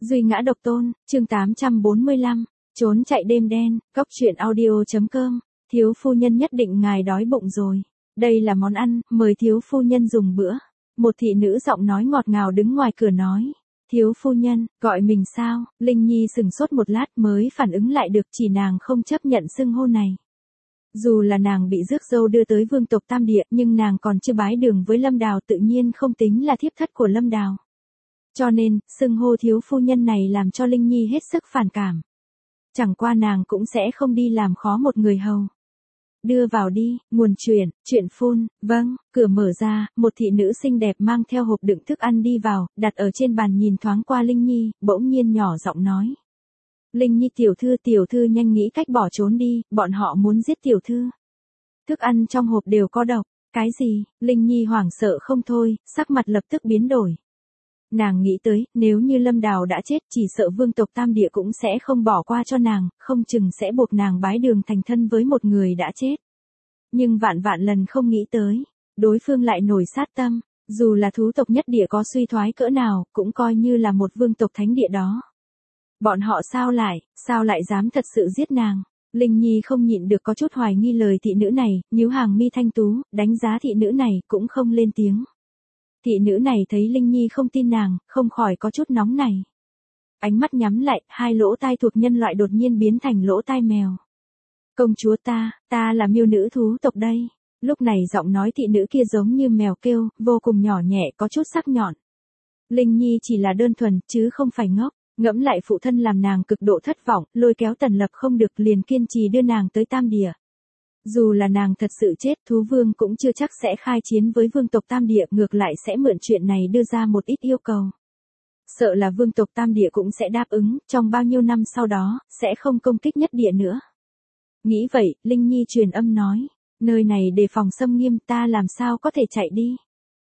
Duy ngã độc tôn, chương 845, trốn chạy đêm đen, góc truyện audio.com, thiếu phu nhân nhất định ngài đói bụng rồi. Đây là món ăn, mời thiếu phu nhân dùng bữa. Một thị nữ giọng nói ngọt ngào đứng ngoài cửa nói. Thiếu phu nhân, gọi mình sao? Linh Nhi sừng sốt một lát mới phản ứng lại được, chỉ nàng không chấp nhận xưng hô này. Dù là nàng bị rước dâu đưa tới vương tộc Tam Địa, nhưng nàng còn chưa bái đường với Lâm Đào, tự nhiên không tính là thiếp thất của Lâm Đào. Cho nên, xưng hô thiếu phu nhân này làm cho Linh Nhi hết sức phản cảm. Chẳng qua nàng cũng sẽ không đi làm khó một người hầu. Đưa vào đi, nguồn chuyện phun, vâng, cửa mở ra, một thị nữ xinh đẹp mang theo hộp đựng thức ăn đi vào, đặt ở trên bàn nhìn thoáng qua Linh Nhi, bỗng nhiên nhỏ giọng nói. Linh Nhi tiểu thư nhanh nghĩ cách bỏ trốn đi, bọn họ muốn giết tiểu thư. Thức ăn trong hộp đều có độc, cái gì? Linh Nhi hoảng sợ không thôi, sắc mặt lập tức biến đổi. Nàng nghĩ tới, nếu như Lâm Đào đã chết, chỉ sợ vương tộc Tam Địa cũng sẽ không bỏ qua cho nàng, không chừng sẽ buộc nàng bái đường thành thân với một người đã chết. Nhưng vạn lần không nghĩ tới, đối phương lại nổi sát tâm, dù là thú tộc nhất địa có suy thoái cỡ nào, cũng coi như là một vương tộc thánh địa đó. Bọn họ sao lại dám thật sự giết nàng? Linh Nhi không nhịn được có chút hoài nghi lời thị nữ này, nhíu hàng mi thanh tú, đánh giá thị nữ này, cũng không lên tiếng. Thị nữ này thấy Linh Nhi không tin nàng, không khỏi có chút nóng này. Ánh mắt nhắm lại, hai lỗ tai thuộc nhân loại đột nhiên biến thành lỗ tai mèo. Công chúa ta là miêu nữ thú tộc đây. Lúc này giọng nói thị nữ kia giống như mèo kêu, vô cùng nhỏ nhẹ, có chút sắc nhọn. Linh Nhi chỉ là đơn thuần, chứ không phải ngốc. Ngẫm lại phụ thân làm nàng cực độ thất vọng, lôi kéo Tần Lập không được, liền kiên trì đưa nàng tới Tam Địa. Dù là nàng thật sự chết, thú vương cũng chưa chắc sẽ khai chiến với vương tộc Tam Địa, ngược lại sẽ mượn chuyện này đưa ra một ít yêu cầu. Sợ là vương tộc Tam Địa cũng sẽ đáp ứng, trong bao nhiêu năm sau đó, sẽ không công kích nhất địa nữa. Nghĩ vậy, Linh Nhi truyền âm nói, nơi này đề phòng xâm nghiêm, ta làm sao có thể chạy đi.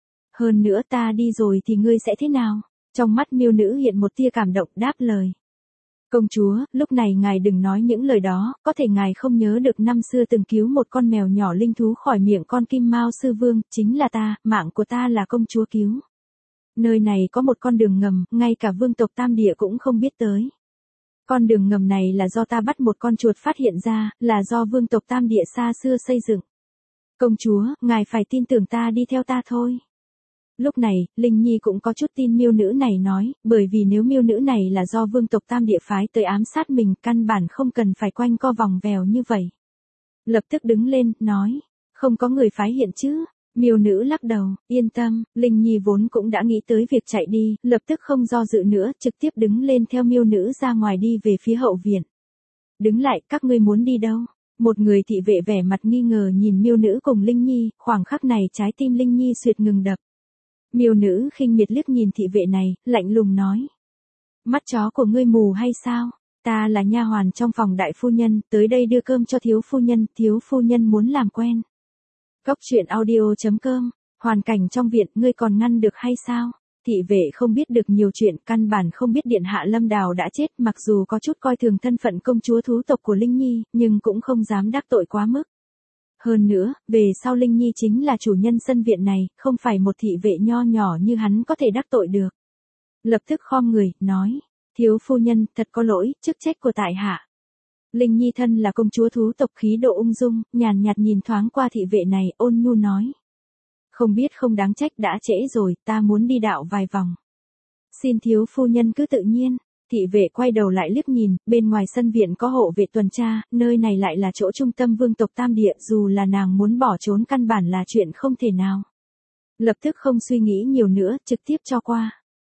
Hơn nữa ta đi rồi thì ngươi sẽ thế nào? Trong mắt miêu nữ hiện một tia cảm động, đáp lời. Công chúa, lúc này ngài đừng nói những lời đó, có thể ngài không nhớ được năm xưa từng cứu một con mèo nhỏ linh thú khỏi miệng con Kim Mao sư vương, chính là ta, mạng của ta là công chúa cứu. Nơi này có một con đường ngầm, ngay cả vương tộc Tam Địa cũng không biết tới. Con đường ngầm này là do ta bắt một con chuột phát hiện ra, là do vương tộc Tam Địa xa xưa xây dựng. Công chúa, ngài phải tin tưởng ta, đi theo ta thôi. Lúc này, Linh Nhi cũng có chút tin miêu nữ này nói, bởi vì nếu miêu nữ này là do vương tộc Tam Địa phái tới ám sát mình, căn bản không cần phải quanh co vòng vèo như vậy. Lập tức đứng lên, nói, không có người phái hiện chứ. Miêu nữ lắc đầu, yên tâm. Linh Nhi vốn cũng đã nghĩ tới việc chạy đi, lập tức không do dự nữa, trực tiếp đứng lên theo miêu nữ ra ngoài đi về phía hậu viện. Đứng lại, các ngươi muốn đi đâu? Một người thị vệ vẻ mặt nghi ngờ nhìn miêu nữ cùng Linh Nhi, khoảng khắc này trái tim Linh Nhi suýt ngừng đập. Miêu nữ khinh miệt liếc nhìn thị vệ này, lạnh lùng nói. Mắt chó của ngươi mù hay sao? Ta là nha hoàn trong phòng đại phu nhân, tới đây đưa cơm cho thiếu phu nhân muốn làm quen. Góc truyện audio.com, hoàn cảnh trong viện ngươi còn ngăn được hay sao? Thị vệ không biết được nhiều chuyện, căn bản không biết điện hạ Lâm Đào đã chết, mặc dù có chút coi thường thân phận công chúa thú tộc của Linh Nhi, nhưng cũng không dám đắc tội quá mức. Hơn nữa, về sau Linh Nhi chính là chủ nhân sân viện này, không phải một thị vệ nho nhỏ như hắn có thể đắc tội được. Lập tức khom người, nói, thiếu phu nhân, thật có lỗi, chức trách của tại hạ. Linh Nhi thân là công chúa thú tộc, khí độ ung dung, nhàn nhạt nhìn thoáng qua thị vệ này, ôn nhu nói. Không biết không đáng trách, đã trễ rồi, ta muốn đi dạo vài vòng. Xin thiếu phu nhân cứ tự nhiên. Thị vệ quay đầu lại liếc nhìn, bên ngoài sân viện có hộ vệ tuần tra, nơi này lại là chỗ trung tâm vương tộc Tam Địa, dù là nàng muốn bỏ trốn căn bản là chuyện không thể nào. Lập tức không suy nghĩ nhiều nữa, trực tiếp cho qua.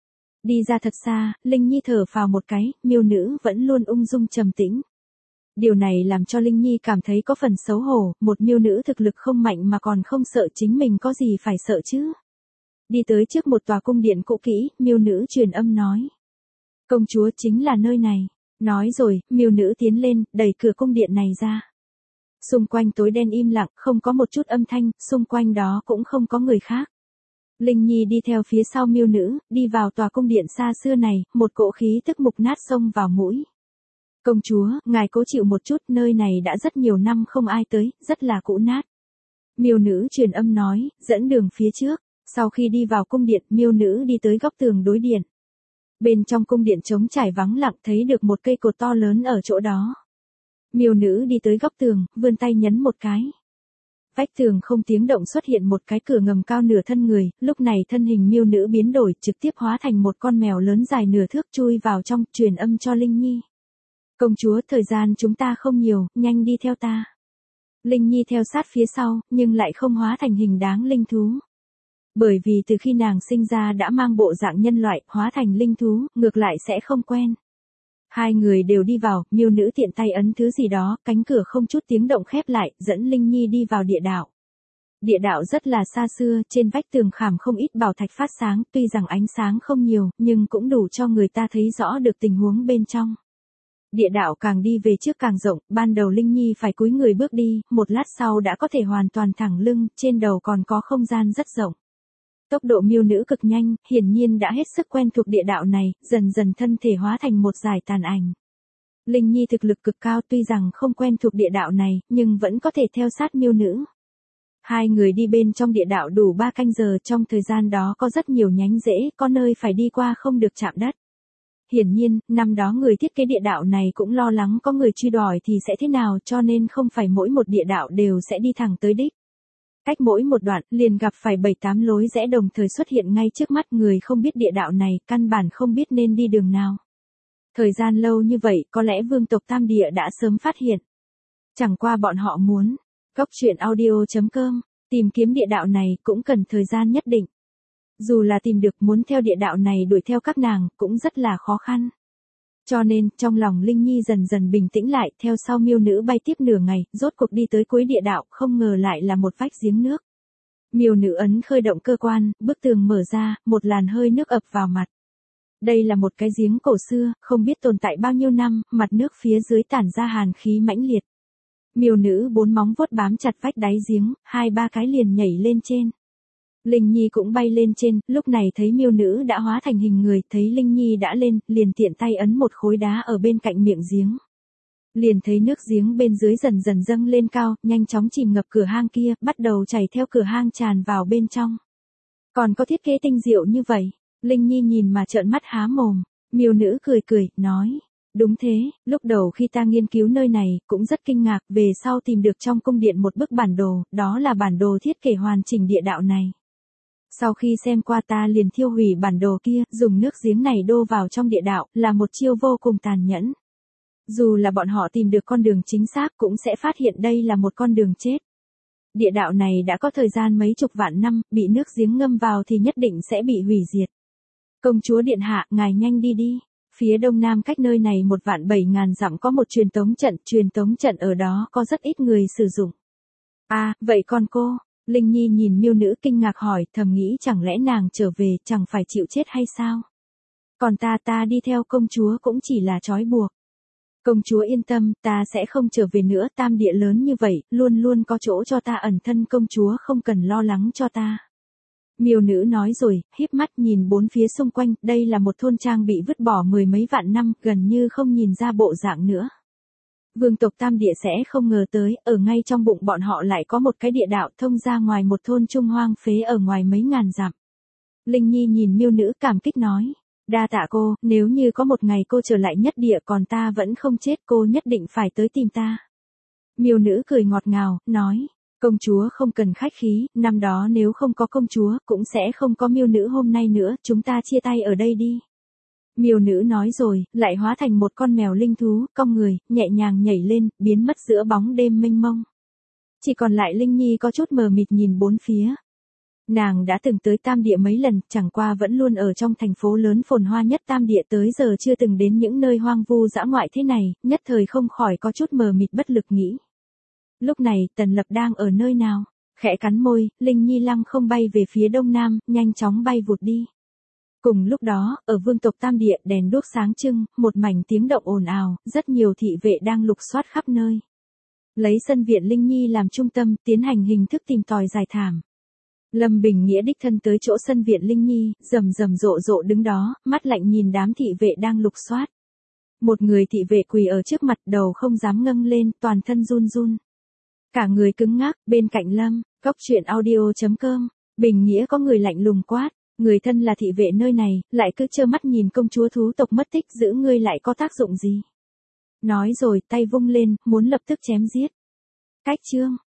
Đi ra thật xa, Linh Nhi thở phào một cái, miêu nữ vẫn luôn ung dung trầm tĩnh. Điều này làm cho Linh Nhi cảm thấy có phần xấu hổ, một miêu nữ thực lực không mạnh mà còn không sợ, chính mình có gì phải sợ chứ. Đi tới trước một tòa cung điện cũ kỹ, miêu nữ truyền âm nói. Công chúa chính là nơi này. Nói rồi, miêu nữ tiến lên, đẩy cửa cung điện này ra. Xung quanh tối đen im lặng, không có một chút âm thanh, xung quanh đó cũng không có người khác. Linh Nhi đi theo phía sau miêu nữ, đi vào tòa cung điện xa xưa này, một cỗ khí tức mục nát xông vào mũi. Công chúa, ngài cố chịu một chút, nơi này đã rất nhiều năm không ai tới, rất là cũ nát. Miêu nữ truyền âm nói, dẫn đường phía trước. Sau khi đi vào cung điện, miêu nữ đi tới góc tường đối điện. Bên trong cung điện trống trải vắng lặng thấy được một cây cột to lớn ở chỗ đó. Miêu nữ đi tới góc tường, vươn tay nhấn một cái. Vách tường không tiếng động xuất hiện một cái cửa ngầm cao nửa thân người, lúc này thân hình miêu nữ biến đổi trực tiếp hóa thành một con mèo lớn dài nửa thước chui vào trong, truyền âm cho Linh Nhi. Công chúa, thời gian chúng ta không nhiều, nhanh đi theo ta. Linh Nhi theo sát phía sau, nhưng lại không hóa thành hình đáng linh thú. Bởi vì từ khi nàng sinh ra đã mang bộ dạng nhân loại, hóa thành linh thú, ngược lại sẽ không quen. Hai người đều đi vào, miêu nữ tiện tay ấn thứ gì đó, cánh cửa không chút tiếng động khép lại, dẫn Linh Nhi đi vào địa đạo. Địa đạo rất là xa xưa, trên vách tường khảm không ít bảo thạch phát sáng, tuy rằng ánh sáng không nhiều, nhưng cũng đủ cho người ta thấy rõ được tình huống bên trong. Địa đạo càng đi về trước càng rộng, ban đầu Linh Nhi phải cúi người bước đi, một lát sau đã có thể hoàn toàn thẳng lưng, trên đầu còn có không gian rất rộng. Tốc độ miêu nữ cực nhanh, hiển nhiên đã hết sức quen thuộc địa đạo này, dần dần thân thể hóa thành một dải tàn ảnh. Linh Nhi thực lực cực cao tuy rằng không quen thuộc địa đạo này, nhưng vẫn có thể theo sát miêu nữ. Hai người đi bên trong địa đạo đủ 3 canh giờ, trong thời gian đó có rất nhiều nhánh rẽ, có nơi phải đi qua không được chạm đất. Hiển nhiên, năm đó người thiết kế địa đạo này cũng lo lắng có người truy đuổi thì sẽ thế nào, cho nên không phải mỗi một địa đạo đều sẽ đi thẳng tới đích. Cách mỗi một đoạn, liền gặp phải 7-8 lối rẽ đồng thời xuất hiện ngay trước mắt, người không biết địa đạo này, căn bản không biết nên đi đường nào. Thời gian lâu như vậy, có lẽ vương tộc Tam Địa đã sớm phát hiện. Chẳng qua bọn họ muốn. Góc truyện audio.com, tìm kiếm địa đạo này cũng cần thời gian nhất định. Dù là tìm được, muốn theo địa đạo này đuổi theo các nàng, cũng rất là khó khăn. Cho nên, trong lòng Linh Nhi dần dần bình tĩnh lại, theo sau miêu nữ bay tiếp nửa ngày, rốt cuộc đi tới cuối địa đạo, không ngờ lại là một vách giếng nước. Miêu nữ ấn khơi động cơ quan, bức tường mở ra, một làn hơi nước ập vào mặt. Đây là một cái giếng cổ xưa, không biết tồn tại bao nhiêu năm, mặt nước phía dưới tản ra hàn khí mãnh liệt. Miêu nữ 4 móng vuốt bám chặt vách đáy giếng, 2-3 cái liền nhảy lên trên. Linh Nhi cũng bay lên trên, lúc này thấy miêu nữ đã hóa thành hình người, thấy Linh Nhi đã lên, liền tiện tay ấn một khối đá ở bên cạnh miệng giếng. Liền thấy nước giếng bên dưới dần dần dâng lên cao, nhanh chóng chìm ngập cửa hang kia, bắt đầu chảy theo cửa hang tràn vào bên trong. Còn có thiết kế tinh diệu như vậy, Linh Nhi nhìn mà trợn mắt há mồm, miêu nữ cười cười, nói. Đúng thế, lúc đầu khi ta nghiên cứu nơi này, cũng rất kinh ngạc, về sau tìm được trong cung điện một bức bản đồ, đó là bản đồ thiết kế hoàn chỉnh địa đạo này. Sau khi xem qua ta liền thiêu hủy bản đồ kia, dùng nước giếng này đô vào trong địa đạo, là một chiêu vô cùng tàn nhẫn. Dù là bọn họ tìm được con đường chính xác cũng sẽ phát hiện đây là một con đường chết. Địa đạo này đã có thời gian mấy chục vạn năm, bị nước giếng ngâm vào thì nhất định sẽ bị hủy diệt. Công chúa điện hạ, ngài nhanh đi đi. Phía đông nam cách nơi này 1.700.000 dặm có một truyền tống trận ở đó có rất ít người sử dụng. À, vậy còn cô? Linh Nhi nhìn miêu nữ kinh ngạc hỏi, thầm nghĩ chẳng lẽ nàng trở về chẳng phải chịu chết hay sao? Còn ta đi theo công chúa cũng chỉ là trói buộc. Công chúa yên tâm, ta sẽ không trở về nữa, Tam Địa lớn như vậy, luôn luôn có chỗ cho ta ẩn thân, công chúa không cần lo lắng cho ta. Miêu nữ nói rồi, híp mắt nhìn bốn phía xung quanh, đây là một thôn trang bị vứt bỏ 10 mấy vạn năm, gần như không nhìn ra bộ dạng nữa. Vương tộc Tam Địa sẽ không ngờ tới, ở ngay trong bụng bọn họ lại có một cái địa đạo thông ra ngoài một thôn trung hoang phế ở ngoài mấy ngàn dặm. Linh Nhi nhìn miêu nữ cảm kích nói, đa tạ cô, nếu như có một ngày cô trở lại nhất địa còn ta vẫn không chết, cô nhất định phải tới tìm ta. Miêu nữ cười ngọt ngào, nói, công chúa không cần khách khí, năm đó nếu không có công chúa, cũng sẽ không có miêu nữ hôm nay nữa, chúng ta chia tay ở đây đi. Miêu nữ nói rồi, lại hóa thành một con mèo linh thú, cong người, nhẹ nhàng nhảy lên, biến mất giữa bóng đêm mênh mông. Chỉ còn lại Linh Nhi có chút mờ mịt nhìn bốn phía. Nàng đã từng tới Tam Địa mấy lần, chẳng qua vẫn luôn ở trong thành phố lớn phồn hoa nhất Tam Địa, tới giờ chưa từng đến những nơi hoang vu dã ngoại thế này, nhất thời không khỏi có chút mờ mịt bất lực nghĩ. Lúc này, Tần Lập đang ở nơi nào? Khẽ cắn môi, Linh Nhi lăng không bay về phía đông nam, nhanh chóng bay vụt đi. Cùng lúc đó, ở vương tộc Tam Địa, đèn đuốc sáng trưng, một mảnh tiếng động ồn ào, rất nhiều thị vệ đang lục soát khắp nơi. Lấy sân viện Linh Nhi làm trung tâm, tiến hành hình thức tìm tòi dài thảm. Lâm Bình Nghĩa đích thân tới chỗ sân viện Linh Nhi, rầm rầm rộ rộ đứng đó, mắt lạnh nhìn đám thị vệ đang lục soát. Một người thị vệ quỳ ở trước mặt, đầu không dám ngâng lên, toàn thân run run. Cả người cứng ngắc, bên cạnh Lâm, góc truyện audio.com, Bình Nghĩa có người lạnh lùng quát. Người thân là thị vệ nơi này, lại cứ trơ mắt nhìn công chúa thú tộc mất tích, giữ ngươi lại có tác dụng gì? Nói rồi, tay vung lên, muốn lập tức chém giết. Cách chương